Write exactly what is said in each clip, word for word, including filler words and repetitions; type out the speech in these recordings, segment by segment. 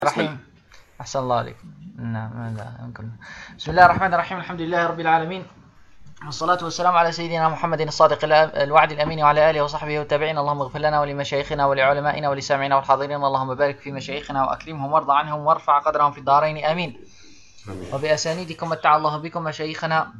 رحيم. أحسن الله عليك. نعم لا يمكن. بسم الله الرحمن الرحيم. الحمد لله رب العالمين، والصلاة والسلام على سيدنا محمد الصادق الوعد الأمين وعلى آله وصحبه والتابعين. اللهم اغفر لنا ولمشايخنا ولعلمائنا ولسامعنا والحاضرين. اللهم بارك في مشايخنا وأكرمهم وارض عنهم وارفع قدرهم في الدارين آمين. وبأسانيدكم متع الله بكم مشايخنا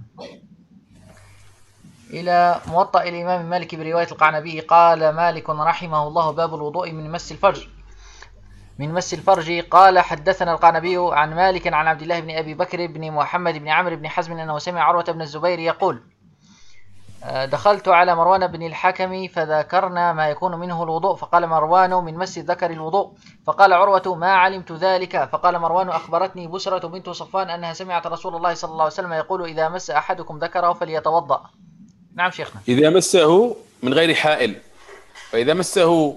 إلى موطأ الإمام مالك برواية القعنبي. قال مالك رحمه الله: باب الوضوء من مس الفرج من مس الفرج. قال حدثنا القعنبي عن مالك عن عبد الله بن أبي بكر بن محمد بن عمرو بن حزم أنه سمع عروة بن الزبير يقول: دخلت على مروان بن الحكم فذكرنا ما يكون منه الوضوء، فقال مروان: من مس الذكر الوضوء. فقال عروة: ما علمت ذلك. فقال مروان: أخبرتني بسرة بنت صفوان أنها سمعت رسول الله صلى الله عليه وسلم يقول: إذا مس أحدكم ذكره فليتوضأ. نعم شيخنا. إذا مسه من غير حائل، فإذا مسه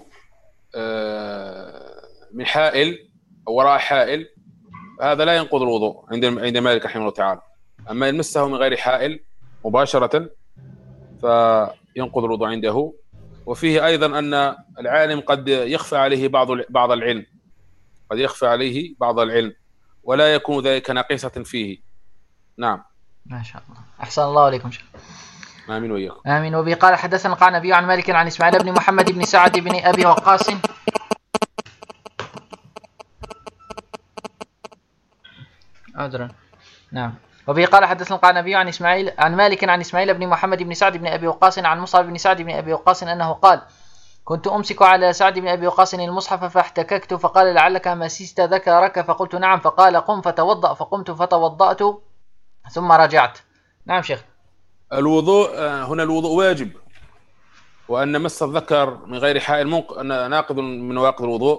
من حائل أو وراء حائل هذا لا ينقض الوضوء عند عند مالك رحمه الله تعالى. أما إن مسه من غير حائل مباشرة فينقض الوضوء عنده. وفيه أيضا أن العالم قد يخفى عليه بعض بعض العلم قد يخفى عليه بعض العلم ولا يكون ذلك ناقصة فيه. نعم. ما شاء الله. أحسن الله عليكم شيخ. آمين وإياكم. آمين. وبه قال حدثنا القعنبي عن مالك عن إسماعيل بن محمد بن سعد بن أبي وقاص أدرى. نعم. وبه قال حدثنا القعنبي عن إسماعيل عن مالك عن إسماعيل بن محمد بن سعد بن أبي وقاص عن مصعب بن سعد بن أبي وقاص أنه قال: كنت أمسك على سعد بن أبي وقاص المصحف فاحتككت، فقال: لعلك مسست ذكرك؟ فقلت: نعم. فقال: قم فتوضأ. فقمت فتوضأت ثم رجعت. نعم شيخ. الوضوء هنا الوضوء واجب، وأن مس الذكر من غير حائل ناقض من نواقض الوضوء.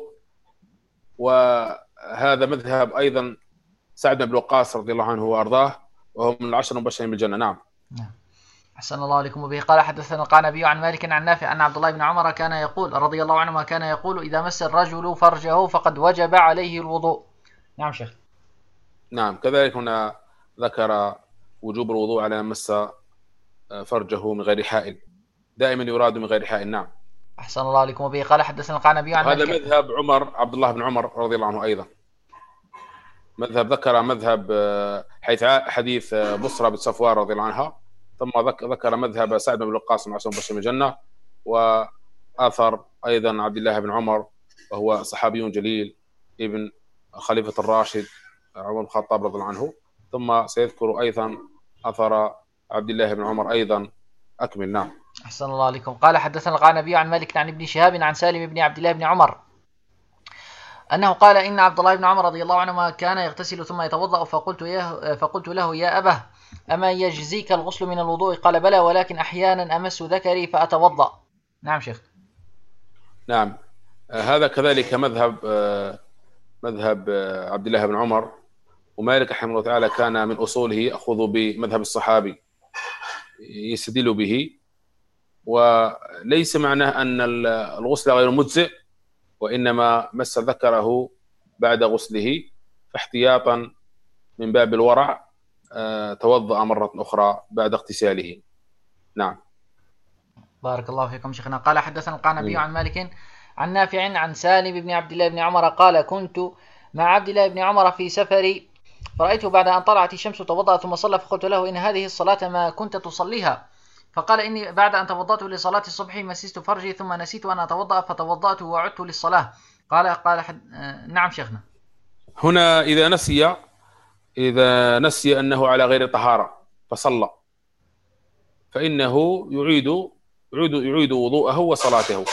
وهذا مذهب أيضا سعد بن أبي وقاص رضي الله عنه وأرضاه، وهو من العشر المبشرين بالجنة. نعم. نعم. أحسن الله عليكم. وبه قال حدثنا القعنبي عن مالك عن نافع أن عبد الله بن عمر كان يقول رضي الله عنهما كان يقول: إذا مس الرجل فرجه فقد وجب عليه الوضوء. نعم شيخ. نعم. كذلك هنا ذكر وجوب الوضوء على من مس فرجه من غير حائل، دائما يراد من غير حائل. نعم. أحسن الله عليكم. وبه قال حدثنا القعنبي عن هذا مذهب عمر عبد الله بن عمر رضي الله عنه أيضا. مذهب ذكر مذهب حيث حديث بصرة بن صفوان رضي الله عنها، ثم ذكر مذهب سعد بن وقاص من عشر المبشرين بالجنة، وآثر أيضا عبد الله بن عمر وهو صحابي جليل ابن خليفة الراشد عمر بن الخطاب رضي الله عنه. ثم سيذكر أيضا أثر عبد الله بن عمر أيضا. أكمل. نعم. أحسن الله عليكم. قال حدثنا القعنبي عن مالك عن ابن شهاب عن سالم بن عبد الله بن عمر أنه قال: إن عبد الله بن عمر رضي الله عنهما كان يغتسل ثم يتوضأ، فقلت, يا فقلت له: يا أباه، أما يجزيك الغسل من الوضوء؟ قال: بلى، ولكن أحيانا أمس ذكري فأتوضأ. نعم شيخ. نعم. هذا كذلك مذهب مذهب عبد الله بن عمر. ومالك رحمه الله تعالى كان من أصوله يأخذ بمذهب الصحابي يستدل به، وليس معناه أن الغسل غير مجزئ، وإنما مس ذكره بعد غسله فاحتياطا من باب الورع توضأ مرة أخرى بعد اغتساله. نعم. بارك الله فيكم شيخنا. قال حدثنا القعنبي عن مالك عن نافع عن سالم بن عبد الله بن عمر قال: كنت مع عبد الله بن عمر في سفري، فرأيته بعد أن طلعت الشمس توضأ ثم صلى، فقلت له: إن هذه الصلاة ما كنت تصليها؟ فقال: إني بعد أن توضأت لصلاة الصبح مسست فرجي ثم نسيت أن أتوضأ فتوضأت وعدت للصلاة. قال قال حد... نعم شيخنا. هنا إذا نسي إذا نسي أنه على غير طهارة فصلى، فإنه يعيد يعيد يعيد وضوءه وصلاته.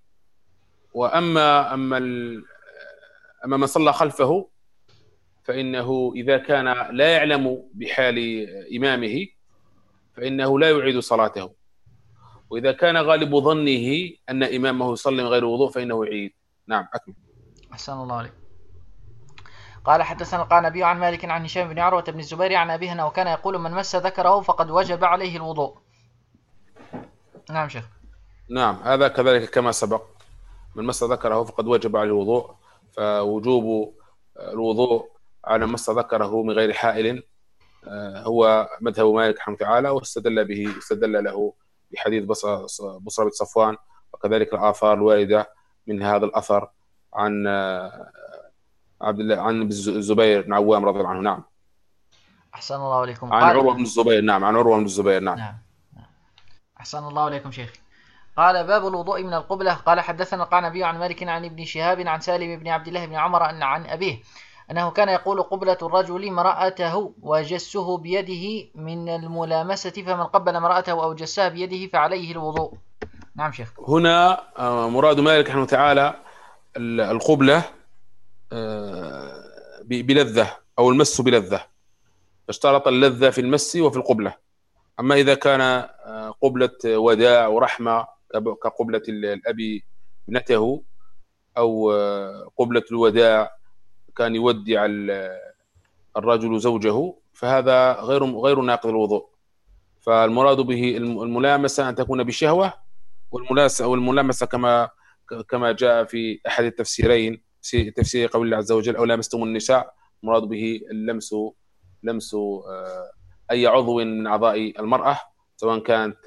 وأما أما أما من صلى خلفه فإنه إذا كان لا يعلم بحال إمامه فإنه لا يعيد صلاته، وإذا كان غالب ظنه أن إمامه يصلي من غير وضوء فإنه يعيد. نعم. أكمل. أحسن الله عليك. قال حدثنا القعنبي عن مالك عن هشام بن عروة بن الزبير عن أبيه أنه كان يقول: من مس ذكره فقد وجب عليه الوضوء. نعم شيخ. نعم. هذا كذلك كما سبق، من مس ذكره فقد وجب عليه الوضوء. فوجوب الوضوء على مس ذكره من غير حائل هو مذهب مالك رحمه الله تعالى، واستدل به استدل له بحديث بصرة بن صفوان، وكذلك الآثار الواردة من هذا الأثر عن عبد الله عن الزبير بن عوام رضي الله عنه. نعم. أحسن الله عليكم. عن عروة بن الزبير. نعم. عن عروة بن الزبير. نعم. نعم. أحسن الله عليكم شيخ. قال باب الوضوء من القبلة. قال حدثنا القعنبي عن مالك عن ابن شهاب عن سالم بن عبد الله بن عمر أن عن أبيه أنه كان يقول قبلة الرجل امرأته وجسه بيده من الملامسة، فمن قبل امرأته أو جسها بيده فعليه الوضوء. نعم شيخ. هنا مراد مالك رحمه تعالى القبلة بلذة أو المس بلذة، فاشترط اللذة في المس وفي القبلة. أما إذا كان قبلة وداع ورحمة كقبلة الأب ابنته، أو قبلة الوداع كان يودع الرجل زوجه، فهذا غير غير ناقض الوضوء. فالمراد به الملامسة أن تكون بشهوة، والملامسة كما كما جاء في أحد التفسيرين، في تفسير قول الله عز وجل أو لامستم النساء، المراد به اللمس لمس أي عضو من أعضاء المرأة، سواء كانت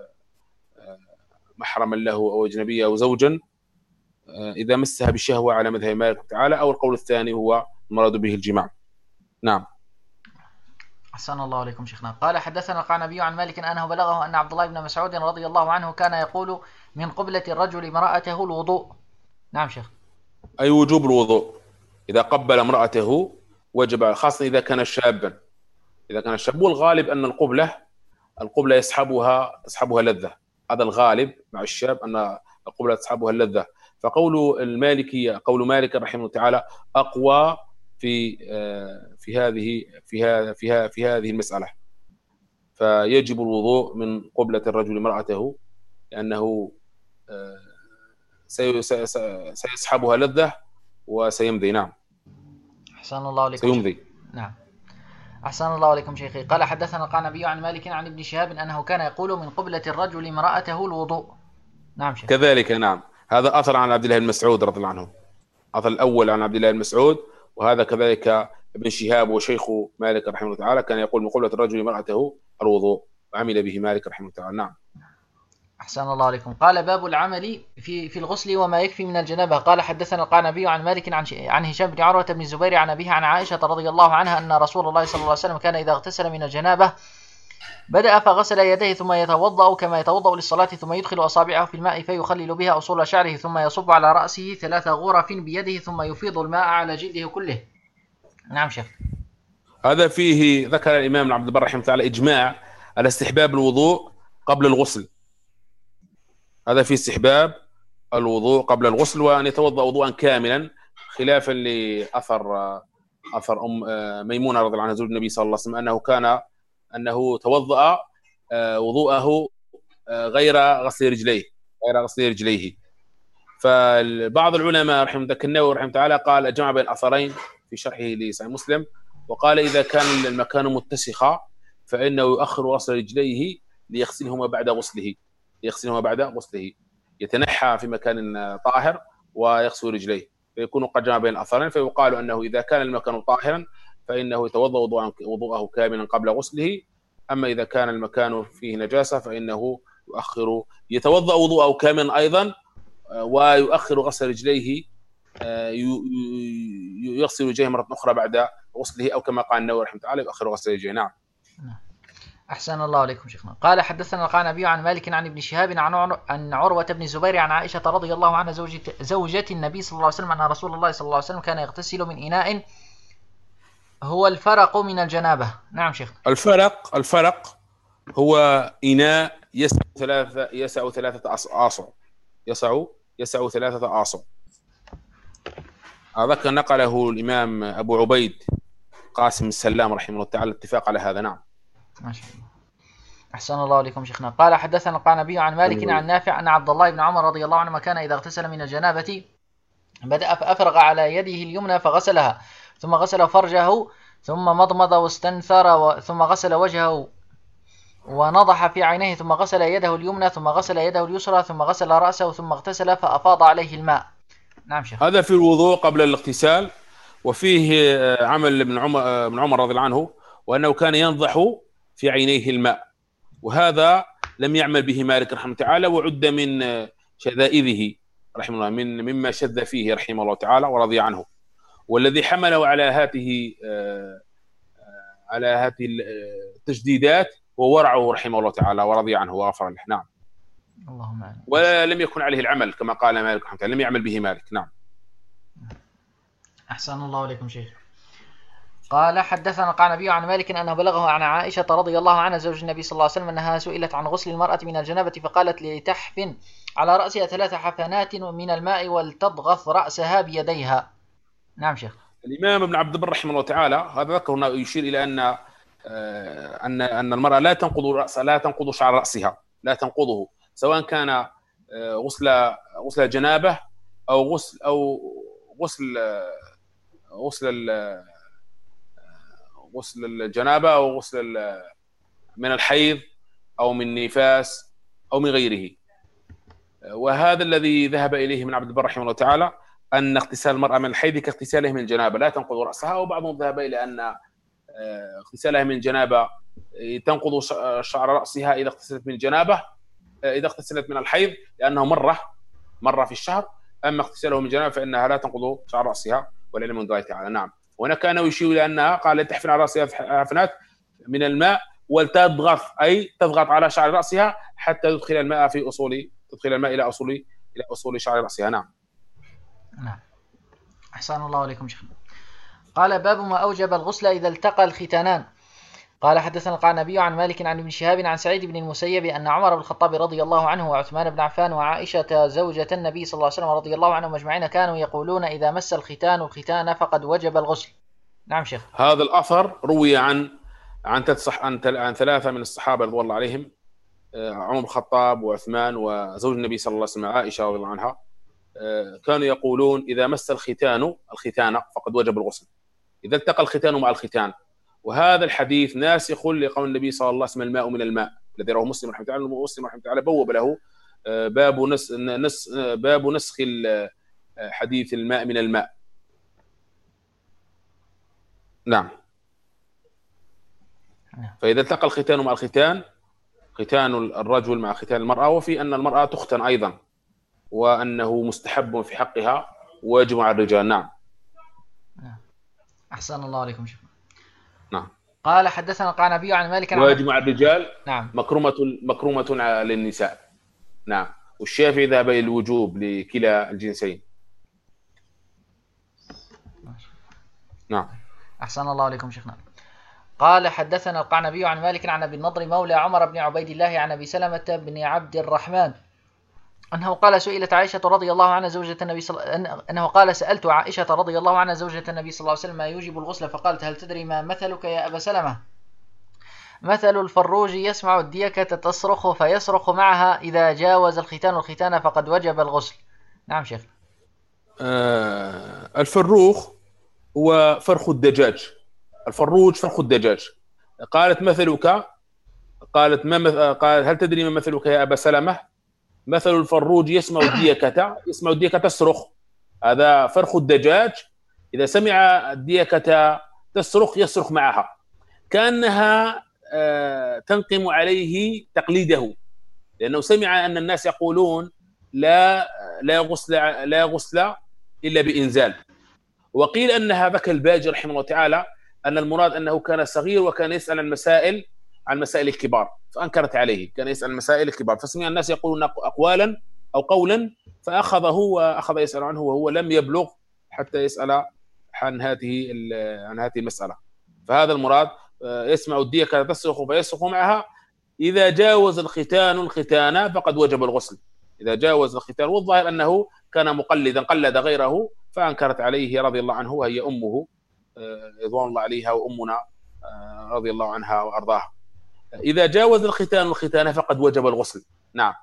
محرما له أو أجنبية أو زوجا، إذا مسها بالشهوة على مذهب مالك تعالى، أو القول الثاني هو المراد به الجماع. نعم. أحسن الله عليكم شيخنا. قال حدثنا القعنبي عن مالك أنه بلغه أن عبد الله بن مسعود رضي الله عنه كان يقول من قبلة الرجل امرأته الوضوء. نعم شيخ. أي وجوب الوضوء إذا قبل امرأته وجب، خاصة إذا كان شابا. إذا كان الشاب، والغالب أن القبلة القبلة يسحبها يسحبها لذة، هذا الغالب مع الشاب أن القبلة تسحبها اللذة. فقول المالكي قول مالك رحمه الله تعالى أقوى في في هذه في هذه في, في هذه المسألة. فيجب الوضوء من قبلة الرجل امرأته، لأنه سيسحبها لذة وسيمضي. نعم. أحسن الله عليكم. سيمضي. نعم. أحسن الله عليكم شيخي. قال حدثنا القعنبي عن مالك عن ابن شهاب أنه كان يقول من قبلة الرجل امرأته الوضوء. نعم شيخ. كذلك. نعم. هذا أثر عن عبد الله بن مسعود رضي الله عنه، أثر الأول عن عبد الله بن مسعود، وهذا كذلك ابن شهاب وشيخ مالك رحمه الله تعالى كان يقول من قبلة الرجل امرأته الوضوء، وعمل به مالك رحمه الله تعالى. نعم. أحسن الله عليكم. قال باب العمل في في الغسل وما يكفي من الجنابة. قال حدثنا القعنبي عن مالك عن عن هشام بن عروة بن الزبير عن أبيه عن عائشة رضي الله عنها أن رسول الله صلى الله عليه وسلم كان إذا اغتسل من الجنابة بدأ فغسل يديه ثم يتوضأ كما يتوضأ للصلاة، ثم يدخل أصابعه في الماء فيخلل بها أصول شعره، ثم يصب على رأسه ثلاث غرف بيده، ثم يفيض الماء على جلده كله. نعم شيخ. هذا فيه ذكر الإمام ابن عبد البر رحمه الله تعالى إجماع على استحباب الوضوء قبل الغسل. هذا في استحباب الوضوء قبل الغسل، وأن يتوضأ وضوءا كاملا، خلافا لأثر أثر أم ميمونة رضي الله عنها زوج النبي صلى الله عليه وسلم أنه كان أنه توضأ وضوءه غير غسل رجليه غير غسل رجليه. فبعض العلماء رحمه الله النووي رحمه تعالى قال جمع بين أثرين في شرحه لصحيح مسلم، وقال إذا كان المكان متسخا فإنه يؤخر غسل رجليه ليغسلهما بعد غسله يغسلهما بعد غسله يتنحى في مكان طاهر ويغسل رجليه، فيكون قد جمع بين الأثرين. فيقال أنه إذا كان المكان طاهرا فإنه يتوضأ وضوءه كاملا قبل غسله، أما إذا كان المكان فيه نجاسة فإنه يؤخر يتوضأ وضوءه كاملا أيضا، ويؤخر غسل رجليه، يغسل رجليه مرة أخرى بعد غسله، أو كما قال النووي رحمه الله تعالى يؤخر غسل رجليه. نعم. أحسن الله عليكم شيخنا. قال حدثنا القعنبي عن مالك عن ابن شهاب عن عروة بن الزبير عن عائشة رضي الله عنها زوجة, زوجة النبي صلى الله عليه وسلم أن رسول الله صلى الله عليه وسلم كان يغتسل من إناء هو الفرق من الجنابة. نعم شيخ. الفرق الفرق هو إناء يسع ثلاثة يسع ثلاثة آصع يسع يسع ثلاثة آصع. هذا كان نقله الإمام أبو عبيد قاسم السلام رحمه الله تعالى الاتفاق على هذا. نعم. ما شاء الله. أحسن الله عليكم شيخنا. قال حدثنا القعنبي عن مالك عن نافع أن عبد الله بن عمر رضي الله عنهما كان إذا اغتسل من الجنابة بدأ فأفرغ على يده اليمنى فغسلها، ثم غسل فرجه، ثم مضمض واستنثر، و... ثم غسل وجهه ونضح في عينيه، ثم غسل يده اليمنى، ثم غسل يده اليسرى، ثم غسل رأسه، ثم اغتسل فأفاض عليه الماء. نعم شيخ. هذا في الوضوء قبل الاغتسال. وفيه عمل ابن عمر ابن عمر رضي الله عنه، وأنه كان ينضح في عينيه الماء، وهذا لم يعمل به مالك رحمه الله تعالى، وعد من شذائذه رحمه الله، من مما شذ فيه رحمه الله تعالى ورضي عنه. والذي حمله على هذه على هذه التجديدات هو ورعه رحمه الله تعالى ورضي عنه وغفر له. نعم. اللهم آمين. ولم يكن عليه العمل كما قال مالك رحمه الله، لم يعمل به مالك. نعم. أحسن الله إليكم شيخ. قال حدثنا القعنبي عن مالك أنه بلغه عن عائشة رضي الله عنها زوج النبي صلى الله عليه وسلم أنها سئلت عن غسل المرأة من الجنابة فقالت لتحفن على رأسها ثلاث حفنات من الماء ولتضغط رأسها بيديها. نعم شيخ. الإمام ابن عبد البر رحمه الله تعالى هذا ذكر هنا يشير إلى أن أن أن المرأة لا تنقض رأسها، لا تنقض شعر رأسها، لا تنقضه، سواء كان غسل غسل جنابه أو غسل أو غسل غسل غسل الجنابه او غسل من الحيض او من نفاس او من غيره. وهذا الذي ذهب اليه ابن عبد البر رحمه الله تعالى ان اغتسال المراه من الحيض كاغتساله من الجنابه لا تنقض راسها، وبعضهم ذهب الى ان اغتسالها من الجنابه تنقض شعر راسها اذا اغتسلت من الجنابه اذا اغتسلت من الحيض لانه مره مره في الشهر، اما اغتساله من الجنابه فانها لا تنقض شعر راسها والعلم من الله تعالى. نعم. وهنا كان يشير الى انها قال تحفن على راسها حفنات من الماء ولتضغط، اي تضغط على شعر راسها حتى تدخل الماء في اصول تدخل الماء الى اصول الى اصول شعر راسها. نعم. نعم. احسن الله عليكم شيخ. قال باب ما اوجب الغسل اذا التقى الختانان. قال حدثنا القعنبي عن مالك عن ابن شهاب عن سعيد بن المسيب ان عمر بن الخطاب رضي الله عنه وعثمان بن عفان وعائشه زوجة النبي صلى الله عليه وسلم رضي الله عنهم اجمعين كانوا يقولون اذا مس الختان الختان فقد وجب الغسل. نعم شيخ. هذا الاثر روي عن عن عن ثلاثه من الصحابه رضي الله عليهم، عمر بن الخطاب وعثمان وزوج النبي صلى الله عليه وسلم عائشه رضي الله عنها، كانوا يقولون اذا مس الختان الختان فقد وجب الغسل، اذا التقى الختان مع الختان. وهذا الحديث ناسخ لقول النبي صلى الله عليه وسلم الماء من الماء الذي رواه مسلم رحمه الله. مسلم رحمه الله بوب له باب نس نس باب نسخ حديث الماء من الماء. نعم. فإذا التقى الختان مع الختان، ختان الرجل مع ختان المرأة، وفي أن المرأة تختن أيضا وأنه مستحب في حقها ويجب على الرجال. نعم. أحسن الله عليكم شيخ. نعم. قال حدثنا القعنبي عن مالك ويجب على الرجال. نعم. مكرمة مكرمة للنساء. نعم. والشافعي ذهب إلى الوجوب لكلا الجنسين. نعم. أحسن الله عليكم شيخنا. قال حدثنا القعنبي عن مالك عن أبي النضر مولى عمر بن عبيد الله عن أبي سلمة بن عبد الرحمن أنه قال سئلت عائشة رضي الله عنها زوجة النبي صل... أنه قال سألت عائشة رضي الله عنها زوجة النبي صلى الله عليه وسلم ما يوجب الغسل فقالت هل تدري ما مثلك يا أبا سلمة؟ مثل الفروج يسمع الديكة تصرخ فيصرخ معها إذا جاوز الختان الختان فقد وجب الغسل. نعم شيخ. آه الفروخ هو فرخ الدجاج، الفروج فرخ الدجاج. قالت مثلك، قالت ما مث... قال هل تدري ما مثلك يا أبا سلمة؟ مثل الفروج يسمع الديكة يسمع الديكة تصرخ، هذا فرخ الدجاج إذا سمع الديكة تصرخ يصرخ معها، كأنها تنقم عليه تقليده، لأنه سمع أن الناس يقولون لا لا غسل لا غسل إلا بإنزال. وقيل أن هذا كالباجي رحمه الله تعالى أن المراد أنه كان صغير وكان يسأل عن المسائل عن مسائل الكبار فأنكرت عليه، كان يسأل المسائل الكبار فسمع الناس يقولون أقوالا أو قولا فأخذه وأخذ يسأل عنه وهو لم يبلغ حتى يسأل عن هذه عن هذه المسألة. فهذا المراد، يسمع الديكة تصرخ فيصرخ معها إذا جاوز الختان الختان فقد وجب الغسل، إذا جاوز الختان. والظاهر أنه كان مقلدا قلد غيره فأنكرت عليه رضي الله عنه وهي أمه رضوان الله عليها وأمنا رضي الله عنها وأرضاها. إذا جاوز الختان الختان فقد وجب الغسل. نعم.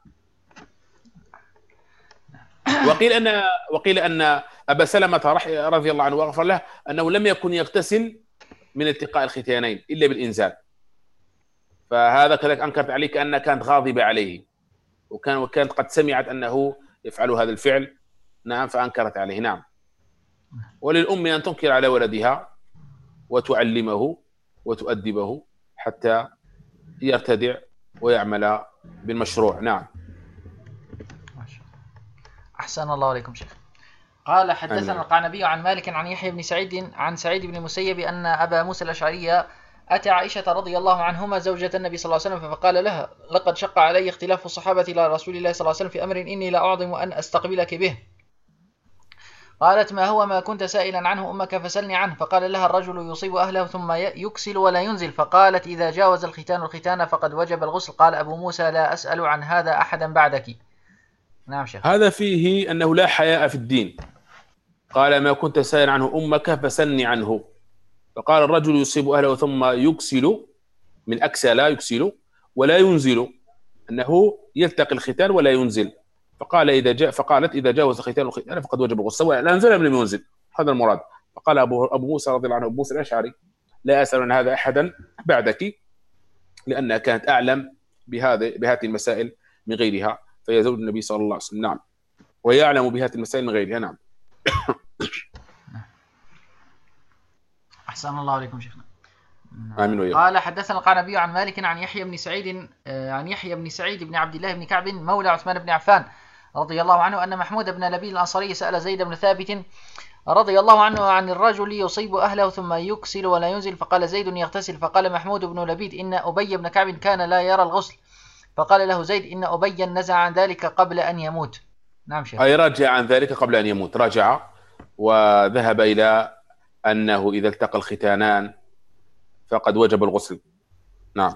وقيل أن وقيل أن أبا سلمة رضي الله عنه وغفر له أنه لم يكن يغتسل من التقاء الختانين إلا بالإنزال، فهذا كذلك أنكرت عليه كأنها كانت غاضبة عليه وكان وكانت قد سمعت أنه يفعل هذا الفعل. نعم. فأنكرت عليه. نعم. وللأم أن تنكر على ولدها وتعلمه وتؤدبه حتى يرتدع ويعمل بالمشروع. نعم. أحسن الله عليكم شيخ. قال حدثنا القعنبي عن مالك عن يحيى بن سعيد عن سعيد بن المسيب أن أبا موسى الأشعري أتى عائشة رضي الله عنهما زوجة النبي صلى الله عليه وسلم فقال لها: لقد شق علي اختلاف الصحابة إلى رسول الله صلى الله عليه وسلم في أمر إني لا أعظم أن أستقبلك به. قالت: ما هو ما كنت سائلا عنه أمك فسلني عنه. فقال لها: الرجل يصيب أهله ثم يكسل ولا ينزل. فقالت: إذا جاوز الختان الختان فقد وجب الغسل. قال أبو موسى: لا أسأل عن هذا أحدا بعدك. نعم شيخ. هذا فيه أنه لا حياء في الدين. قال: ما كنت سائلا عنه أمك فسلني عنه. فقال: الرجل يصيب أهله ثم يكسل، من أكسى لا يكسل ولا ينزل، أنه يلتقي الختان ولا ينزل. فقال إذا جاء فقالت: إذا جاوز الختان والختان فقد وجب الغسل، سواء لا ينزل أم لم ينزل. هذا المراد. فقال أبو أبو موسى رضي الله عنه، أبو موسى الأشعري: لا أسأل عن هذا أحدا بعدك، لأنها كانت أعلم بهذه بهذه المسائل من غيرها، فهي زوج النبي صلى الله عليه وسلم. نعم، وهي أعلم بهذه المسائل من غيرها. نعم. أحسن الله عليكم شيخنا. آمين وإياكم. قال حدثنا القعنبي عن مالك عن يحيى بن سعيد عن يحيى بن سعيد بن عبد الله بن كعب مولى عثمان بن عفان رضي الله عنه أن محمود بن لبيد الأنصاري سأل زيد بن ثابت رضي الله عنه عن الرجل يصيب أهله ثم يكسل ولا ينزل. فقال زيد: يغتسل. فقال محمود بن لبيد: إن أبي بن كعب كان لا يرى الغسل. فقال له زيد: إن أبي نزع عن ذلك قبل أن يموت. نعم شيخ. أي رجع عن ذلك قبل أن يموت، رجع وذهب إلى أنه إذا التقى الختانان فقد وجب الغسل. نعم.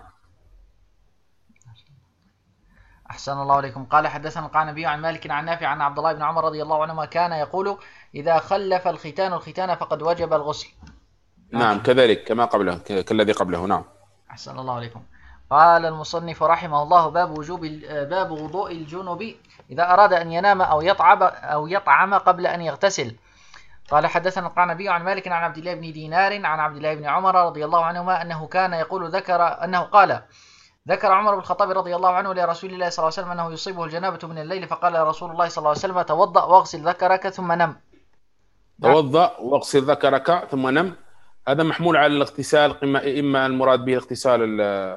أحسن الله عليكم. قال حدثنا القعنبي عن مالك عن نافع عن عبد الله بن عمر رضي الله عنهما كان يقول: إذا خلف الختان الختان فقد وجب الغسل. نعم, نعم كذلك كما قبله، كالذي قبله. نعم. أحسن الله عليكم. قال المصنف رحمه الله: باب وجوب باب وضوء الجنب إذا أراد أن ينام أو يطعم أو يطعم قبل أن يغتسل. قال حدثنا القعنبي عن مالك عن عبد الله بن دينار عن عبد الله بن عمر رضي الله عنهما أنه كان يقول ذكر أنه قال ذكر عمر بن الخطاب رضي الله عنه لرسول الله صلى الله عليه وسلم أنه يصيبه الجنابة من الليل، فقال رسول الله صلى الله عليه وسلم: توضأ واغسل ذكرك ثم نم. توضأ واغسل ذكرك ثم نم. هذا محمول على الاغتسال، إما إما المراد به الاغتسال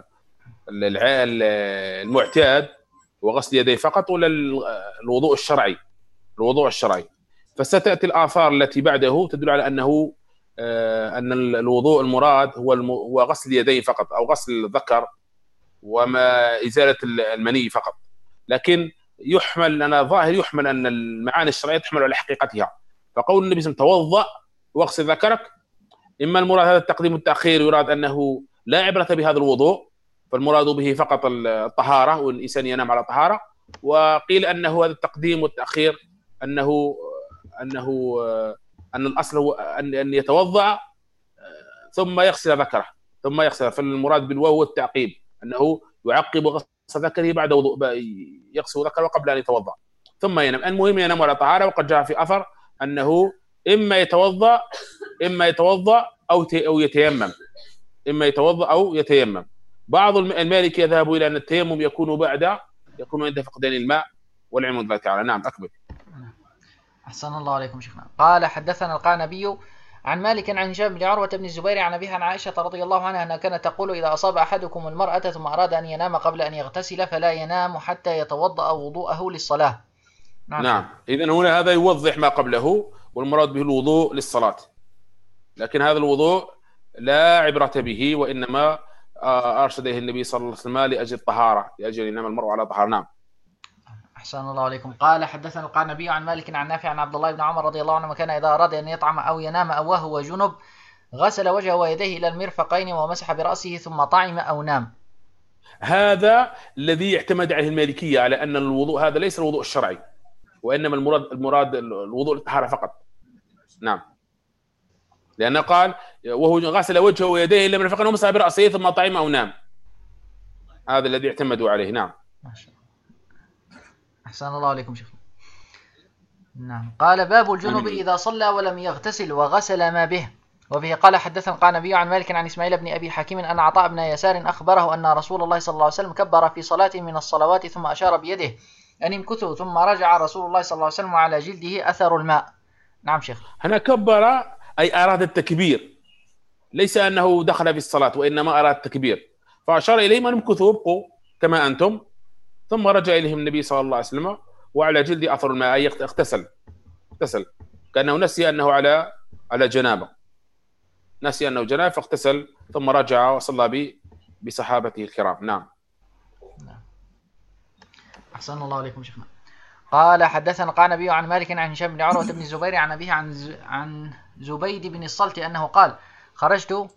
المعتاد وغسل يديه فقط، ولا الوضوء الشرعي الوضوء الشرعي. فستأتي الآثار التي بعده تدل على أنه أن الوضوء المراد هو هو غسل اليدين فقط، أو غسل الذكر وما إزالة المني فقط. لكن يحمل أنا ظاهر يحمل أن المعاني الشرعية تحمل على حقيقتها. فقول النبي صلى الله عليه وسلم: توضأ واغسل ذكرك، إما المراد هذا التقديم والتأخير، يراد أنه لا عبرة بهذا الوضوء، فالمراد به فقط الطهارة والإنسان ينام على طهارة. وقيل أنه هذا التقديم والتأخير أنه أنه أن الأصل هو أن يتوضأ ثم يغسل ذكره ثم يغسل فالمراد بالواو والتعقيب، أنه يعقب غسل ذكره بعد وضوء، يغسل ذكره قبل أن يتوضأ ثم ينام. المهم ينام على طهارة. وقد جاء في أثر أنه إما يتوضأ إما يتوضأ أو أو يتيمم إما يتوضأ أو يتيمم. بعض المالكي يذهب إلى أن التيمم يكون بعد يكون عند فقدان الماء، والعلم بالله تعالى. نعم أكمل. أحسن الله عليكم شيخنا. قال حدثنا القعنبي عن مالك عن هشام بن عروة بن الزبير عن أبيها عن عائشة رضي الله عنها أنها كانت تقول: إذا أصاب أحدكم المرأة ثم أراد أن ينام قبل أن يغتسل فلا ينام حتى يتوضأ وضوءه للصلاة. نعم, نعم. إذن هنا هذا يوضح ما قبله، والمراد به الوضوء للصلاة، لكن هذا الوضوء لا عبرة به، وإنما أرشد إليه النبي صلى الله عليه وسلم لأجل الطهارة، لأجل أن ينام المرء على طهارة. نعم. أحسن الله عليكم. قال حدثنا القعنبي عن مالك عن نافع عن عبد الله بن عمر رضي الله عنه كان إذا أراد أن يطعم أو ينام أو وهو جنب غسل وجهه ويديه إلى المرفقين ومسح برأسه ثم طعم أو نام. هذا الذي اعتمد عليه المالكية على أن الوضوء هذا ليس الوضوء الشرعي، وإنما المراد المراد الوضوء للطهارة فقط. نعم، لأنه قال: وهو غسل وجهه ويديه إلى المرفقين ومسح برأسه ثم طعم أو نام. هذا الذي اعتمدوا عليه. نعم. أحسن الله عليكم شيخ. نعم. قال: باب الجنب إذا صلى ولم يغتسل وغسل ما به. وفيه قال حدثنا القعنبي عن مالك عن إسماعيل بن أبي حكيم أن عطاء بن يسار أخبره أن رسول الله صلى الله عليه وسلم كبر في صلاة من الصلوات ثم أشار بيده أن امكثوا، ثم رجع رسول الله صلى الله عليه وسلم وعلى جلده أثر الماء. نعم شيخ. هنا كبر أي أراد التكبير، ليس أنه دخل في الصلاة، وإنما أراد التكبير، فأشار إليهم أن امكثوا ابقوا كما أنتم، ثم رجع إليهم النبي صلى الله عليه وسلم وعلى جلد أثر الماء، أي اغتسل اغتسل كأنه نسي أنه على على جنابة، نسي أنه جنابة فاغتسل ثم رجع وصلى ب بصحابته الكرام. نعم. أحسن الله عليكم شيخنا. قال حدثنا القعنبي عن مالك عن هشام بن عروة بن الزبير عن أبيه عن ز... عن زبيد بن الصلت أنه قال خرجت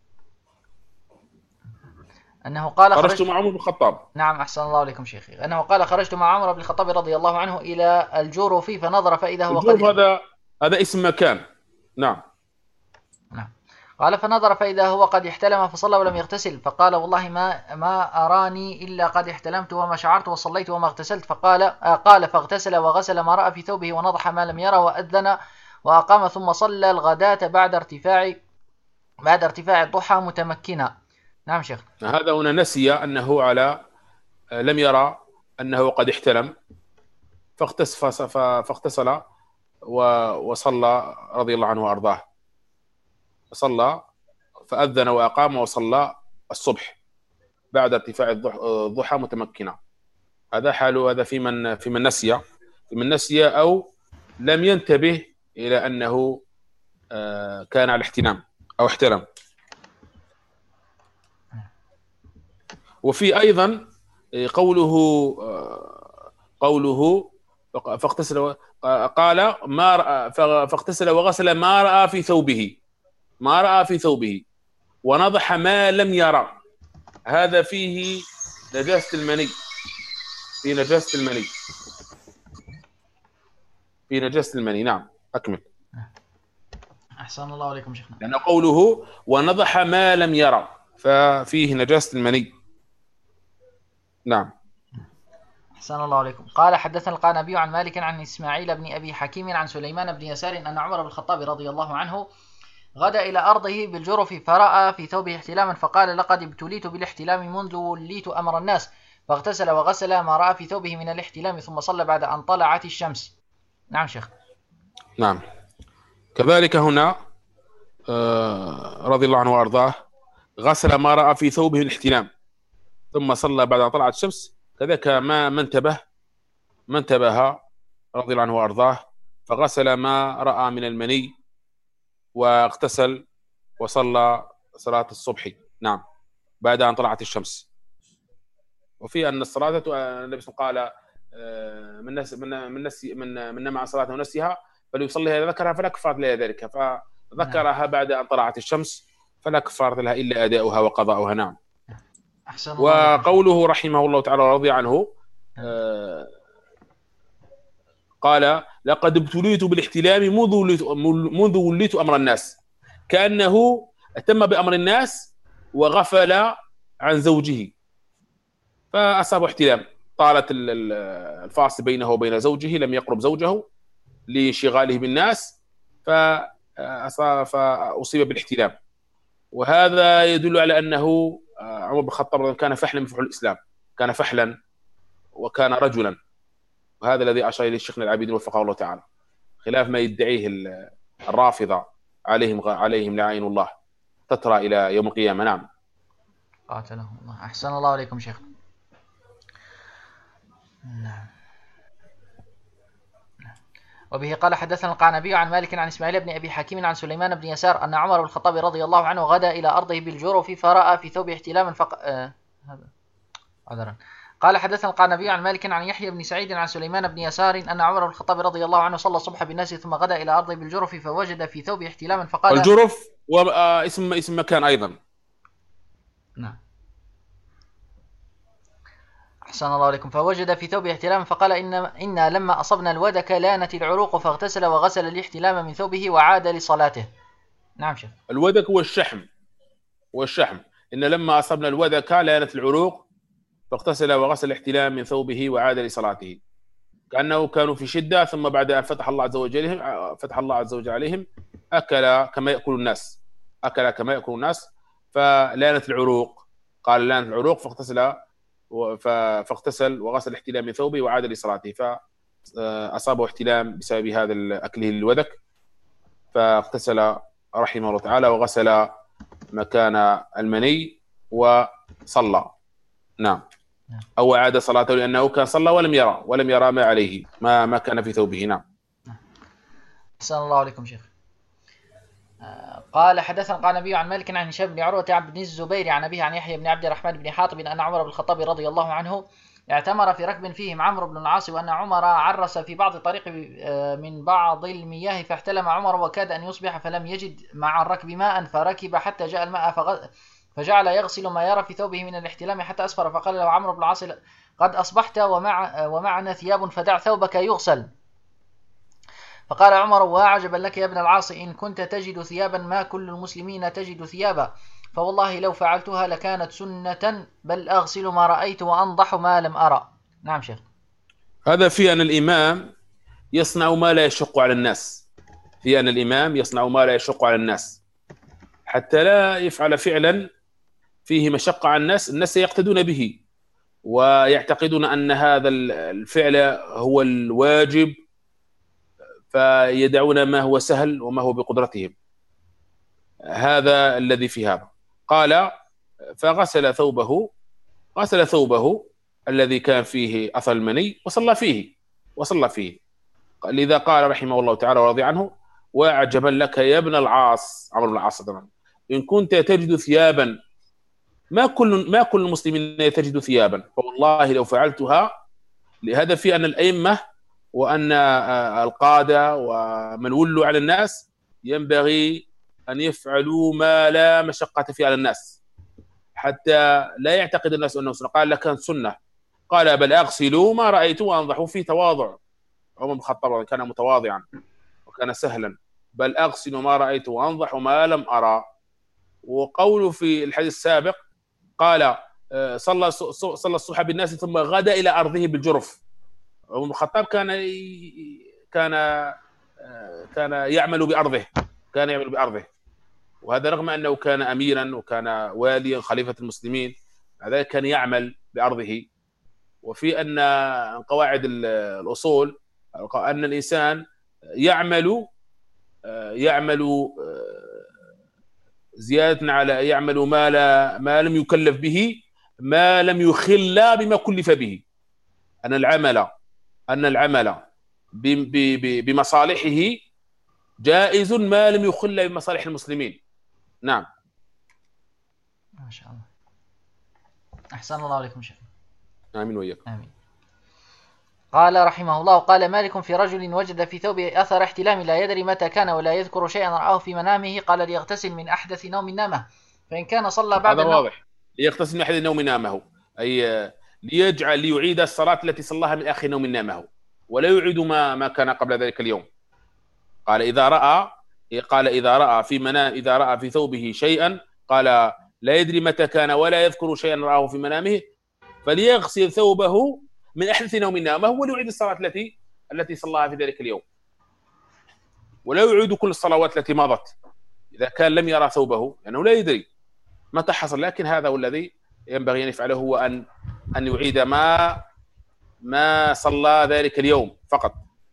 أنه قال خرجت, خرجت مع عمر بن الخطاب. نعم أحسن الله عليكم شيخي. أنه قال خرجت مع عمر بن الخطاب رضي الله عنه إلى الجرف فنظر فإذا هو الجرف قد هذا هذا اسم مكان. نعم. نعم. قال فنظر فإذا هو قد احتلم فصلى ولم يغتسل، فقال والله ما ما أراني إلا قد احتلمت وما شعرت وصليت وما اغتسلت. فقال آه قال فاغتسل وغسل ما رأى في ثوبه ونضح ما لم يره وأذن وأقام ثم صلى الغداة بعد ارتفاع بعد ارتفاع الضحى متمكنا. نعم شيخ. هذا هنا نسي أنه على لم يرى أنه قد احتلم فاغتسل وصلى رضي الله عنه وأرضاه، صلى فأذن وأقام وصلى الصبح بعد ارتفاع الضحى متمكنا. هذا حاله، هذا في من في من نسي في من نسي أو لم ينتبه إلى أنه كان على احتلام أو احتلم. وفي أيضا قوله قوله فاغتسل قال ما رأى فاغتسل وغسل ما رأى في ثوبه ما رأى في ثوبه ونضح ما لم يرى. هذا فيه نجاسة المني في نجاسة المني في نجاسة المني. نعم أكمل. أحسن الله عليكم شيخنا. لأن قوله ونضح ما لم يرى ففيه نجاسة المني. نعم. أحسن الله عليكم. قال حدثنا القعنبي عن مالك عن إسماعيل بن أبي حكيم عن سليمان بن يسار أن عمر بن الخطاب رضي الله عنه غدا إلى أرضه بالجرف فرأى في ثوبه احتلاما فقال لقد ابتليت بالاحتلام منذ وليت أمر الناس، فاغتسل وغسل ما رأى في ثوبه من الاحتلام ثم صلى بعد أن طلعت الشمس. نعم شيخ. نعم. كذلك هنا رضي الله عنه وأرضاه غسل ما رأى في ثوبه الاحتلام ثم صلى بعد أن طلعت الشمس. كذلك ما ما انتبه ما انتبه رضي الله عنه وأرضاه فغسل ما رأى من المني واغتسل وصلى صلاة الصبح. نعم بعد أن طلعت الشمس. وفي أن الصلاة النبي صلى الله عليه وسلم قال من نس من من نسي من من نام عن صلاة ونسيها فليصليها إذا ذكرها فلا كفارة لها ذلك، فذكرها بعد أن طلعت الشمس فلا كفارة لها إلا أداؤها وقضاؤها. نعم. وقوله رحمه الله تعالى رضي عنه آه قال لقد ابتليت بالاحتلام منذ وليت منذ وليت أمر الناس، كأنه أتم بأمر الناس وغفل عن زوجه فأصابه احتلام، طالت الفاصل بينه وبين زوجه، لم يقرب زوجه لانشغاله بالناس فأصيب بالاحتلام. وهذا يدل على أنه عمر بن الخطاب كان فحلا من فحول الإسلام، كان فحلا وكان رجلا، وهذا الذي أشار إليه الشيخ العابدين وفقه الله تعالى، خلاف ما يدعيه الرافضة عليهم عليهم لعين الله تترى إلى يوم القيامة. نعم. قاتلهم الله. أحسن الله عليكم شيخ. نعم. وبه قال حدثنا القعنبي عن مالك عن إسماعيل بن أبي حكيم عن سليمان بن يسار أن عمر بن الخطاب رضي الله عنه غدا إلى أرضه بالجرف فرأى في ثوبه احتلاما فق... آه... هذا عذرا. قال حدثنا القعنبي عن مالك عن يحيى بن سعيد عن سليمان بن يسار أن عمر بن الخطاب رضي الله عنه صلى الصبح بالناس ثم غدا إلى أرضه بالجرف فوجد في ثوبه احتلاما فقال الجرف واسم اسم مكان أيضا. نعم. أحسن الله عليكم. فوجد في ثوبه احتلاما فقال إن إنا لما أصبنا الودك لانت العروق فاغتسل وغسل الاحتلام من ثوبه وعاد لصلاته. نعم شيخ. الودك هو الشحم والشحم إن لما أصبنا الودك لانت العروق فاغتسل وغسل الاحتلام من ثوبه وعاد لصلاته، كأنه كانوا في شدة ثم بعد أن فتح الله عز وجل فتح الله عز وجل عليهم أكل كما يأكل الناس أكل كما يأكل الناس فلانت العروق، قال لانت العروق فاغتسل فاغتسل وغسل الاحتلام من ثوبه وعاد لصلاته، فأصابه احتلام بسبب هذا أكله الودك فاغتسل رحمه الله تعالى وغسل مكان المني وصلى. نعم. أو عاد صلاته لأنه كان صلى ولم يرى ولم يرى ما عليه ما ما كان في ثوبه. نعم. أحسن الله عليكم شيخ. قال حدثنا القعنبي عن مالك عن هشام بن عروة عن بن الزبير عن أبيه عن يحيى بن عبد الرحمن بن حاطب أن عمر بن الخطاب رضي الله عنه اعتمر في ركب فيهم عمرو بن العاص، وأن عمر عرس في بعض طريق من بعض المياه فاحتلم عمر وكاد أن يصبح فلم يجد مع الركب ماء فركب حتى جاء الماء فغ... فجعل يغسل ما يرى في ثوبه من الاحتلام حتى أسفر، فقال له عمرو بن العاص قد أصبحت ومع ومعنا ثياب فدع ثوبك يغسل. فقال عمر وعجبا لك يا ابن العاص إن كنت تجد ثيابا ما كل المسلمين تجد ثيابا، فوالله لو فعلتها لكانت سنة، بل أغسل ما رأيت وأنضح ما لم أرى. نعم شيخ. هذا في أن الإمام يصنع ما لا يشق على الناس، في أن الإمام يصنع ما لا يشق على الناس حتى لا يفعل فعلا فيه مشقة على الناس، الناس يقتدون به ويعتقدون أن هذا الفعل هو الواجب، فيدعون ما هو سهل وما هو بقدرتهم. هذا الذي في هذا. قال فغسل ثوبه غسل ثوبه الذي كان فيه أثر المني وصلى فيه وصلى فيه لذا قال رحمه الله تعالى ورضي عنه وعجبا لك يا ابن العاص، عمرو بن العاص، إن كنت تجد ثيابا ما كل ما كل المسلمين تجد ثيابا، فوالله لو فعلتها. لهذا في أن الأئمة وأن القادة ومن ولوا على الناس ينبغي أن يفعلوا ما لا مشقة فيه على الناس حتى لا يعتقد الناس أنه سنة. قال لك سنة، قال بل أغسلوا ما رأيت وأنضحوا، فيه تواضع. عمر بن الخطاب كان متواضعا وكان سهلا، بل أغسل ما رأيت وأنضح ما لم أرى. وقوله في الحديث السابق قال صلى صلى الصبح بالناس ثم غدا إلى أرضه بالجرف. عمر بن الخطاب كان كان كان يعمل بأرضه كان يعمل بأرضه وهذا رغم أنه كان أميرا وكان واليا خليفة المسلمين، هذا كان يعمل بأرضه. وفي أن قواعد الأصول أن الإنسان يعمل يعمل زيادة على يعمل ما لا ما لم يكلف به، ما لم يخل بما كلف به. أن العمل أن العمل بمصالحه جائز ما لم يخل بمصالح المسلمين. نعم. ما شاء الله. أحسن الله عليكم شيخ. آمين وإياك. آمين. قال رحمه الله قال مالك في رجل وجد في ثوبه أثر احتلام لا يدري متى كان ولا يذكر شيئا رآه في منامه، قال ليغتسل من أحدث نوم نامه، فإن كان صلى بعد هذا واضح. ليغتسل من أحدث نوم نامه أي ليجعل ليعيد الصلاة التي صلاها من آخر نوم نامه ولا يعيد ما ما كان قبل ذلك اليوم. قال إذا رأى قال إذا رأى في منام إذا رأى في ثوبه شيئا، قال لا يدري متى كان ولا يذكر شيئا رآه في منامه، فليغسل ثوبه من أحدث نوم نامه وليعيد الصلاة التي التي صلاها في ذلك اليوم، ولا يعيد كل الصلوات التي مضت إذا كان لم يرى ثوبه لأنه لا يدري متى حصل. لكن هذا هو الذي ينبغي أن يفعله، هو أن أن يعيد ما ما صلى ذلك اليوم فقط.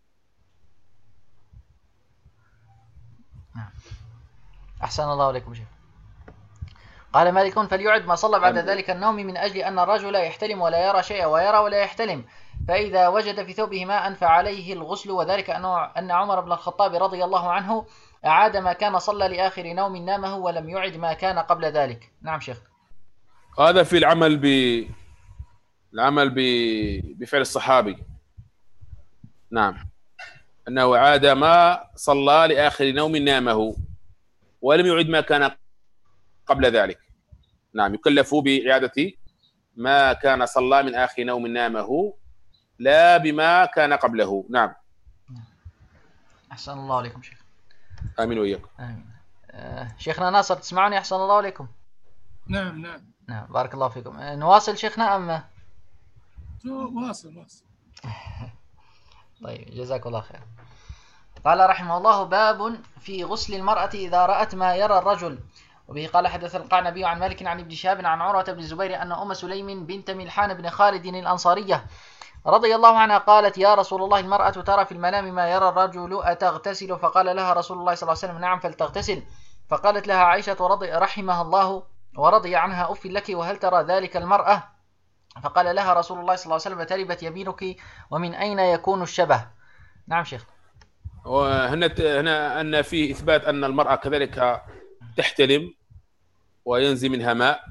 أحسن الله عليكم شيخ. قال مالك فليعد ما صلى بعد ذلك النوم من أجل أن الرجل يحتلم ولا يرى شيئا ويرى ولا يحتلم، فإذا وجد في ثوبه ماء فعليه الغسل، وذلك أن عمر بن الخطاب رضي الله عنه أعاد ما كان صلى لآخر نوم نامه ولم يعد ما كان قبل ذلك. نعم شيخ. هذا في العمل ب العمل ب... بفعل الصحابي. نعم، أنه عاد ما صلى لآخر نوم نامه ولم يعد ما كان قبل ذلك. نعم، يكلف بإعادة ما كان صلى من آخر نوم نامه لا بما كان قبله. نعم. أحسن الله عليكم شيخ. آمين وإياكم. آمين. آه شيخنا ناصر تسمعني؟ أحسن الله عليكم. نعم نعم نعم بارك الله فيكم. نواصل شيخنا أم واصل واصل طيب جزاك الله خير. قال رحمه الله باب في غسل المرأة إذا رأت ما يرى الرجل. وبه قال حدث القعنبي عن مالك عن ابن شهاب عن عروة بن الزبير أن أم سليم بنت ملحان بن خالد الأنصارية رضي الله عنها قالت يا رسول الله المرأة ترى في المنام ما يرى الرجل أتغتسل؟ فقال لها رسول الله صلى الله عليه وسلم نعم فلتغتسل. فقالت لها عائشة رضي رحمها الله ورضي عنها أف لك وهل ترى ذلك المرأة؟ فقال لها رسول الله صلى الله عليه وسلم تربت يمينك ومن أين يكون الشبه؟ نعم شيخ. هنا هنا أن فيه إثبات أن المرأة كذلك تحتلم وينزل منها ماء،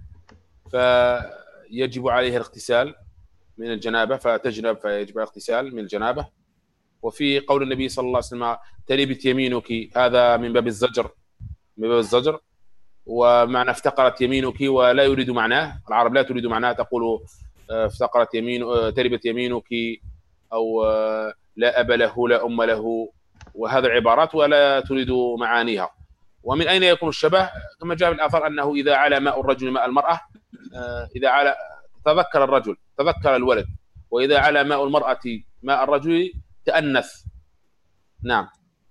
فيجب عليها الاغتسال من الجنابة، فتجنب فيجب الاغتسال من الجنابة. وفي قول النبي صلى الله عليه وسلم تربت يمينك، هذا من باب الزجر، من باب الزجر. ومعنى افتقرت يمينك ولا يريد معناه، العرب لا تريد معناه، تقول افتقرت يمين تربت يمينك، أو لا أب له لا أم له، وهذا العبارات ولا تريد معانيها. ومن أين يكون الشبه؟ كما جاء في الآثار أنه إذا على ماء الرجل ماء المرأة، إذا على تذكر الرجل تذكر الولد، وإذا على ماء المرأة ماء الرجل تأنث. نعم.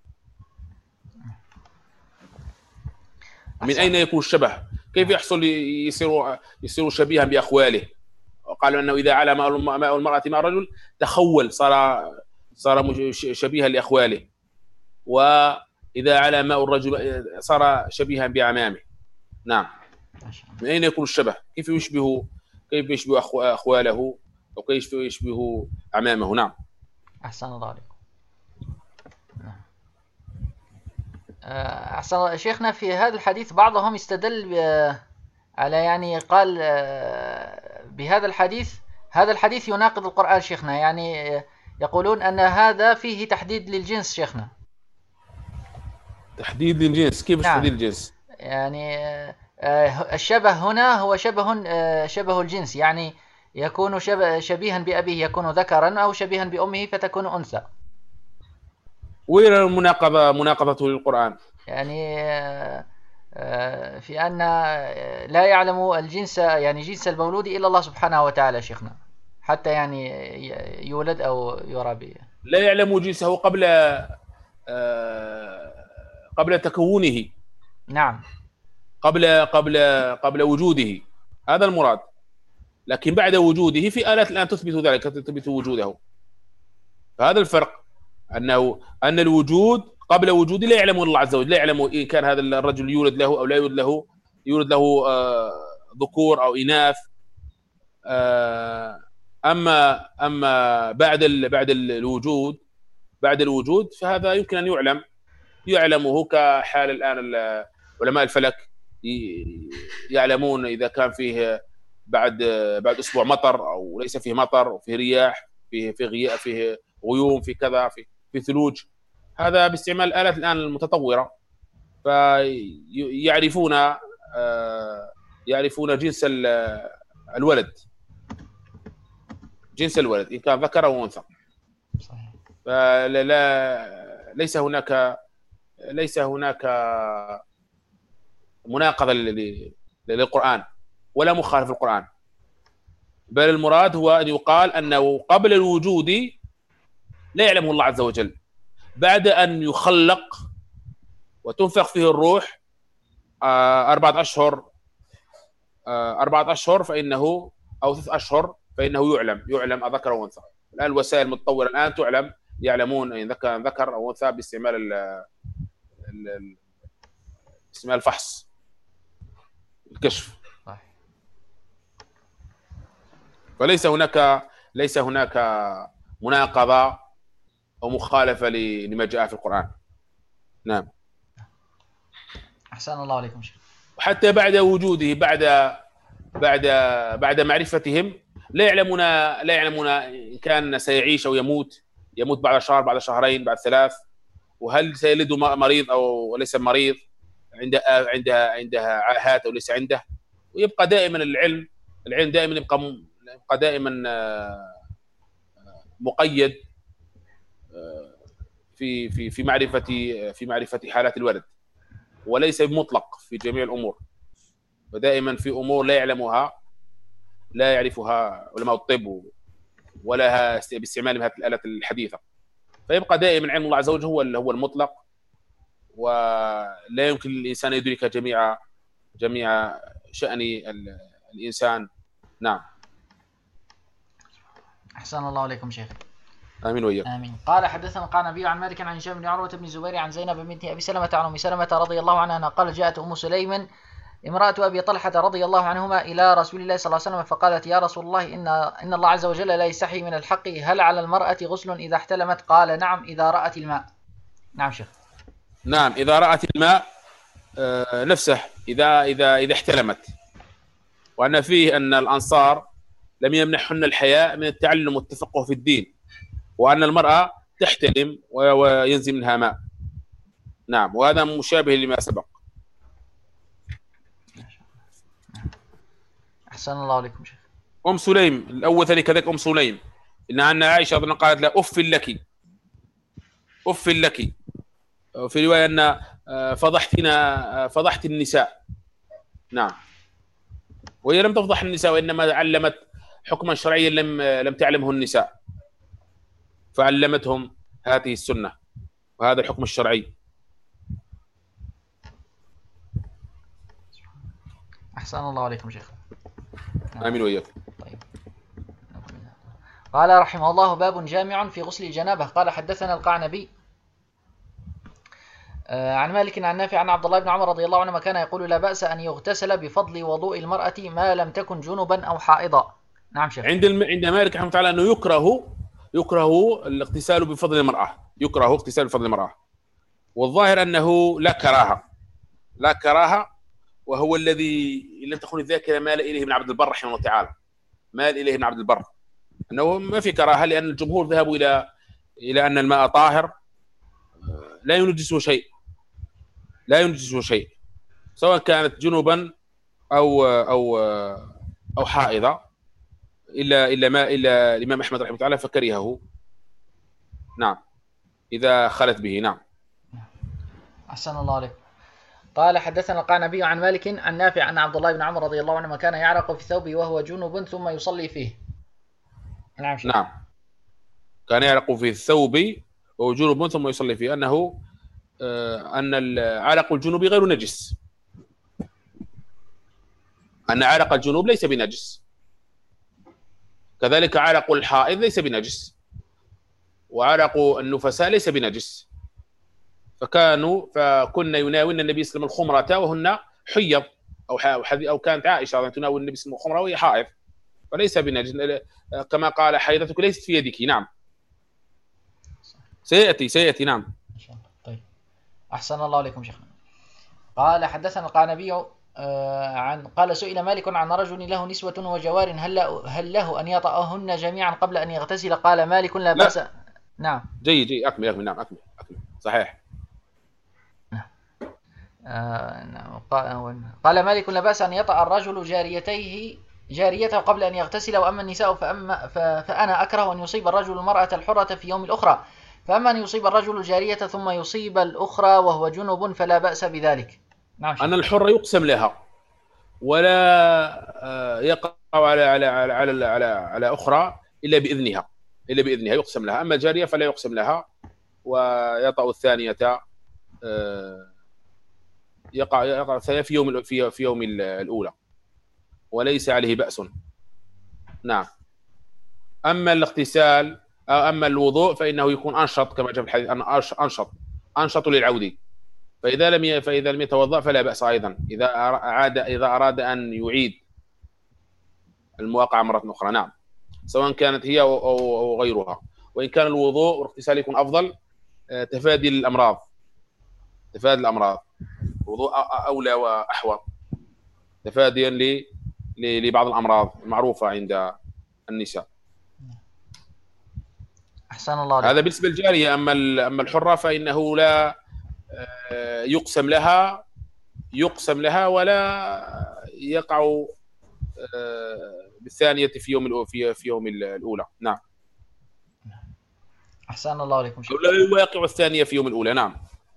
من أين يكون الشبه؟ كيف يحصل يصير يصير شبيها بأخواله؟ قالوا أنه إذا على ماء المرأة ماء الرجل تخول، صار صار شبيها لأخواله، وإذا على ماء الرجل صار شبيها بعمامه. نعم. من أين يكون الشبه؟ كيف يشبه كيف يشبه أخواله، أو كيف يشبه عمامه؟ نعم. أحسن الله عليكم. أحسن شيخنا، في هذا الحديث بعضهم استدل على يعني قال بهذا الحديث، هذا الحديث يناقض القرآن شيخنا، يعني يقولون أن هذا فيه تحديد للجنس شيخنا. تحديد للجنس؟ كيف نعم. تحديد الجنس؟ يعني الشبه هنا هو شبه شبه الجنس، يعني يكون شبه شبيها بأبيه يكون ذكرا، أو شبيها بأمه فتكون أنثى. وين المناقضة مناقضته للقرآن؟ يعني في أن لا يعلم الجنس، يعني جنس المولود إلا الله سبحانه وتعالى شيخنا، حتى يعني يولد أو يرى به. لا يعلم جنسه قبل قبل تكونه. نعم. قبل قبل قبل وجوده، هذا المراد. لكن بعد وجوده في آلات الآن تثبت ذلك، تثبت وجوده. فهذا الفرق، أنه أن الوجود قبل وجوده لا يعلمه الله عز وجل، لا يعلم إن كان هذا الرجل يولد له أو لا يولد له، يولد له آه ذكور أو إناث. آه أما أما بعد ال بعد الوجود بعد الوجود فهذا يمكن أن يعلم، يعلمه كحال الآن علماء الفلك يعلمون إذا كان فيه بعد بعد أسبوع مطر أو ليس فيه مطر، وفيه رياح، فيه فيه غياء، فيه غيوم، في كذا، في في ثلوج. هذا باستعمال الآلات الآن المتطورة، فيعرفون يعرفون جنس الولد، جنس الولد إن كان ذكر أو أنثى. فلا لا ليس هناك ليس هناك مناقضة للقرآن ولا مخالف القرآن، بل المراد هو أن يقال أنه قبل الوجود لا يعلمه الله عز وجل، بعد أن يخلق وتنفخ فيه الروح أربعة أشهر أربعة أشهر فإنه أو ثلاث أشهر فإنه يعلم يعلم أذكر أو أنثى. الآن الوسائل المتطورة الآن تعلم، يعلمون إن ذكر ذكر أو أنثى باستعمال ال باستعمال الفحص، الكشف. فليس هناك ليس هناك مناقضة أو مخالفة لما جاء في القرآن. نعم. أحسن الله عليكم شيخ. حتى بعد وجوده، بعد بعد بعد معرفتهم لا يعلمون لا يعلمون إن كان سيعيش أو يموت، يموت بعد شهر، بعد شهرين، بعد ثلاث، وهل سيلد مريض أو ليس مريض، عنده عنده عندها عاهات أو ليس عنده. ويبقى دائما العلم العلم دائما يبقى يبقى دائما مقيد في في في معرفة في معرفة حالات الولد، وليس بمطلق في جميع الأمور. ودائما في أمور لا يعلمها لا يعرفها علماء الطب ولا باستعمال هذه الآلات الحديثة. فيبقى دائما علم الله عز وجل هو هو المطلق، ولا يمكن للإنسان يدرك جميع جميع شأن الإنسان. نعم. أحسن الله عليكم شيخ. آمين وإياك. آمين. قال حدثنا القعنبي عن مالك عن هشام بن عروة بن الزبير عن زينب بنت أبي سلمة عن أم سلمة رضي الله عنها قال جاءت أم سليم امرأة أبي طلحة رضي الله عنهما إلى رسول الله صلى الله عليه وسلم فقالت يا رسول الله إن إن الله عز وجل لا يستحي من الحق، هل على المرأة غسل إذا احتلمت؟ قال نعم إذا رأت الماء. نعم شيخ. نعم، إذا رأت الماء آه، نفسه إذا إذا إذا احتلمت، وأن فيه أن الأنصار لم يمنحهن الحياء من التعلم والتفقه في الدين، وأن المرأة تحتلم وينزل منها ماء. نعم، وهذا مشابه لما سبق. أحسن الله عليكم شيخ. أم سليم الأول ثاني كذلك أم سليم، إن أن عائشة أظن قالت لا أف لك، أف لك. في رواية أن فضحتنا، فضحت النساء. نعم، وهي لم تفضح النساء، وإنما علمت حكما شرعيا لم لم تعلمه النساء، فعلمتهم هذه السنة وهذا الحكم الشرعي. أحسن الله عليكم شيخ. آمين وإياكم. طيب. قال رحمه الله: باب جامع في غسل الجنابة. قال حدثنا القعنبي عن مالك عن نافع عن عبد الله بن عمر رضي الله عنهما كان يقول: لا بأس أن يغتسل بفضل وضوء المرأة ما لم تكن جنبا أو حائضا. نعم شيخ. عند الم... عند مالك رحمه الله تعالى أنه يكره يكره الاغتسال بفضل المرأة، يكره اغتسال بفضل المرأة، والظاهر أنه لا كراهة، لا كراهة، وهو الذي لم تكن الذاكرة مال إليه ابن عبد البر رحمه الله تعالى، مال إليه ابن عبد البر أنه ما في كراهة، لأن الجمهور ذهبوا إلى إلى أن الماء طاهر لا ينجسه شيء، لا ينجسه شيء، سواء كانت جنبا أو أو أو حائضة، إلا إلا ما إلا الإمام أحمد رحمه الله تعالى فكرهه. نعم، إذا خلت به. نعم. أحسن الله عليكم. قال حدثنا القعنبي عن مالك عن نافع أن عبد الله بن عمر رضي الله عنهما كان يعرق في ثوبه وهو جنب ثم يصلي فيه. نعم شيخ. نعم، كان يعرق في الثوب وهو جنب ثم يصلي فيه، أنه آه أن عرق الجنوب غير نجس، أن عرق الجنوب ليس بنجس، كذلك عرق الحائض ليس بنجس، وعرق النفساء ليس بنجس. فكانوا فكنا يناولن النبي صلى الله عليه وسلم الخمرة وهن حيض، أو أو كانت عائشة تناول النبي صلى الله عليه وسلم الخمرة وهي حائض، فليس بنجس، كما قال: حيضتك ليست في يدك. نعم، سيأتي سيأتي. نعم. طيب. أحسن الله عليكم شيخنا. قال حدثنا القعنبي عن قال: سئل مالك عن رجل له نسوة وجوار هل هل له أن يطأهن جميعا قبل أن يغتسل؟ قال مالك: لا بأس. نعم. جيد جيد، أكمل أكمل. نعم، أكمل أكمل. صحيح. آه قال مالك: لا بأس أن يطأ الرجل جاريتيه جاريته قبل أن يغتسل، وأما النساء فأما فأنا أكره أن يصيب الرجل المرأة الحرة في يوم الأخرى، فأما أن يصيب الرجل الجارية ثم يصيب الأخرى وهو جنب فلا بأس بذلك. نعم شيخ. أن الحرة يقسم لها ولا يقع على على على على على, على أخرى إلا بإذنها، إلا بإذنها يقسم لها. أما الجارية فلا يقسم لها، ويطأ الثانية يقع يقع الثانية في يوم في في يوم الأولى، وليس عليه بأس. نعم. أما الاغتسال أو أما الوضوء فإنه يكون أنشط، كما جاء في الحديث أن أنشط أنشط للعود، فإذا لم فإذا لم يتوضأ فلا بأس أيضا إذا أراد إذا أراد أن يعيد المواقعة مرة أخرى. نعم، سواء كانت هي أو غيرها. وإن كان الوضوء والاغتسال يكون أفضل تفادي الأمراض، تفادي الأمراض، الوضوء أولى وأحوط تفاديا لبعض الأمراض المعروفة عند النساء. أحسن الله عليك. هذا بالنسبة للجارية. أما أما الحرة فإنه لا يقسم لها يقسم لها ولا يقع بالثانية في يوم في في يوم الأولى. نعم. أحسن الله عليكم. لا يواقع الثانية في يوم الأولى. نعم.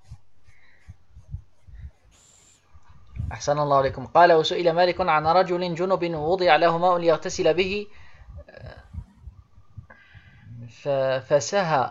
أحسن الله عليكم. قال: وسئل مالك عن رجل جنب وضع له ماء ليغتسل به فسهى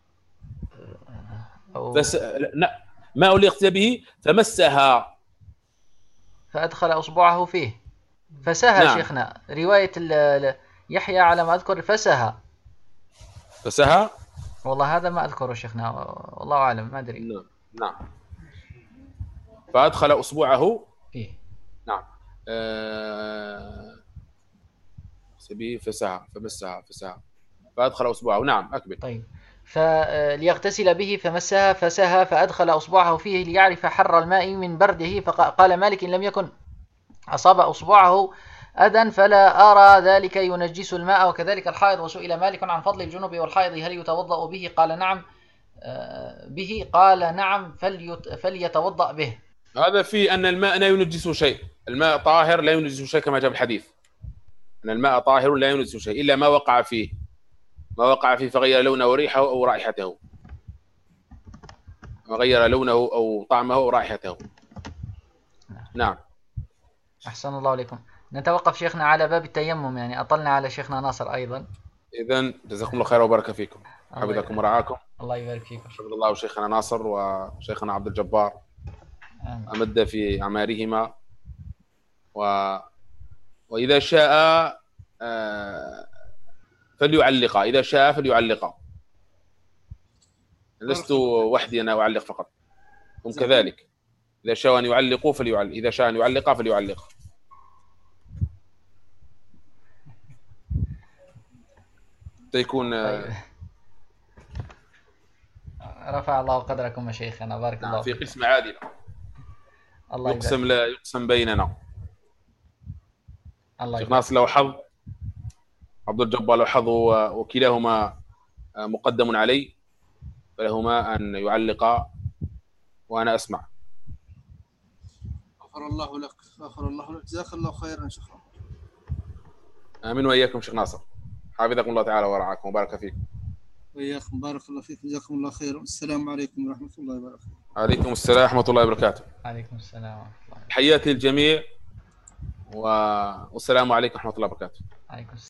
أو فس... لا ماء ليغتسل به فمسها فأدخل أصبعه فيه فسهى. نعم. شيخنا رواية يحيى على ما أذكر فسهى فسهى والله هذا ما أذكره شيخنا، والله أعلم، ما أدري. نعم. نعم. فأدخل أصبعه فيه. نعم. أه... سبيه فسهى فمسها فسهى فأدخل أصبعه. نعم، أكمل. طيب. فليغتسل به فمسها فسها فأدخل أصبعه فيه ليعرف حر الماء من برده. فقال مالك إن لم يكن أصاب أصبعه أذى فلا أرى ذلك ينجس الماء وكذلك الحائض. وسئل مالك عن فضل الجنوب والحائض هل يتوضأ به؟ قال نعم به قال نعم فليتوضأ به. هذا فيه أن الماء لا ينجس شيء، الماء طاهر لا ينجس شيء كما جاء في الحديث أن الماء طاهر لا ينجس شيء إلا ما وقع فيه ما وقع فيه فغير لونه وريحه أو رائحته غير لونه أو طعمه أو رائحته. نعم. أحسن الله عليكم. نتوقف شيخنا على باب التيمم، يعني أطلنا على شيخنا ناصر أيضا. إذن جزاكم الله خير وبارك فيكم، حفظكم ورعاكم. الله يبارك فيكم. حفظ الله شيخنا ناصر وشيخنا عبد الجبار، أمد في أعمارهما، و... وإذا شاء فليعلق، إذا شاء فليعلق، لست وحدي أنا أعلق فقط، هم كذلك. إذا شاء أن يعلقوا فليعلق، إذا شاء أن يعلق فليعلق. يكون طيب. رفع الله قدركم يا شيخنا، بارك نعم. الله في فيك. قسمة عادلة، الله يقسم لا يقسم بيننا. الله شيخ ناصر له حظ، عبد الجبار له حظ، وكلاهما مقدم علي، فلهما أن يعلقا وأنا أسمع. غفر الله لك، غفر الله لك، جزاك الله خيرا شكرا. آمين وإياكم شيخ ناصر، حفظكم الله تعالى ورعاكم وبارك فيكم. وإياكم بارك الله فيكم، جزاكم الله خيرا. السلام عليكم ورحمة الله وبركاته. عليكم السلام ورحمة الله وبركاته. عليكم السلام ورحمة الله. حياتي الجميع والسلام عليكم ورحمة الله وبركاته. عليكم السلام.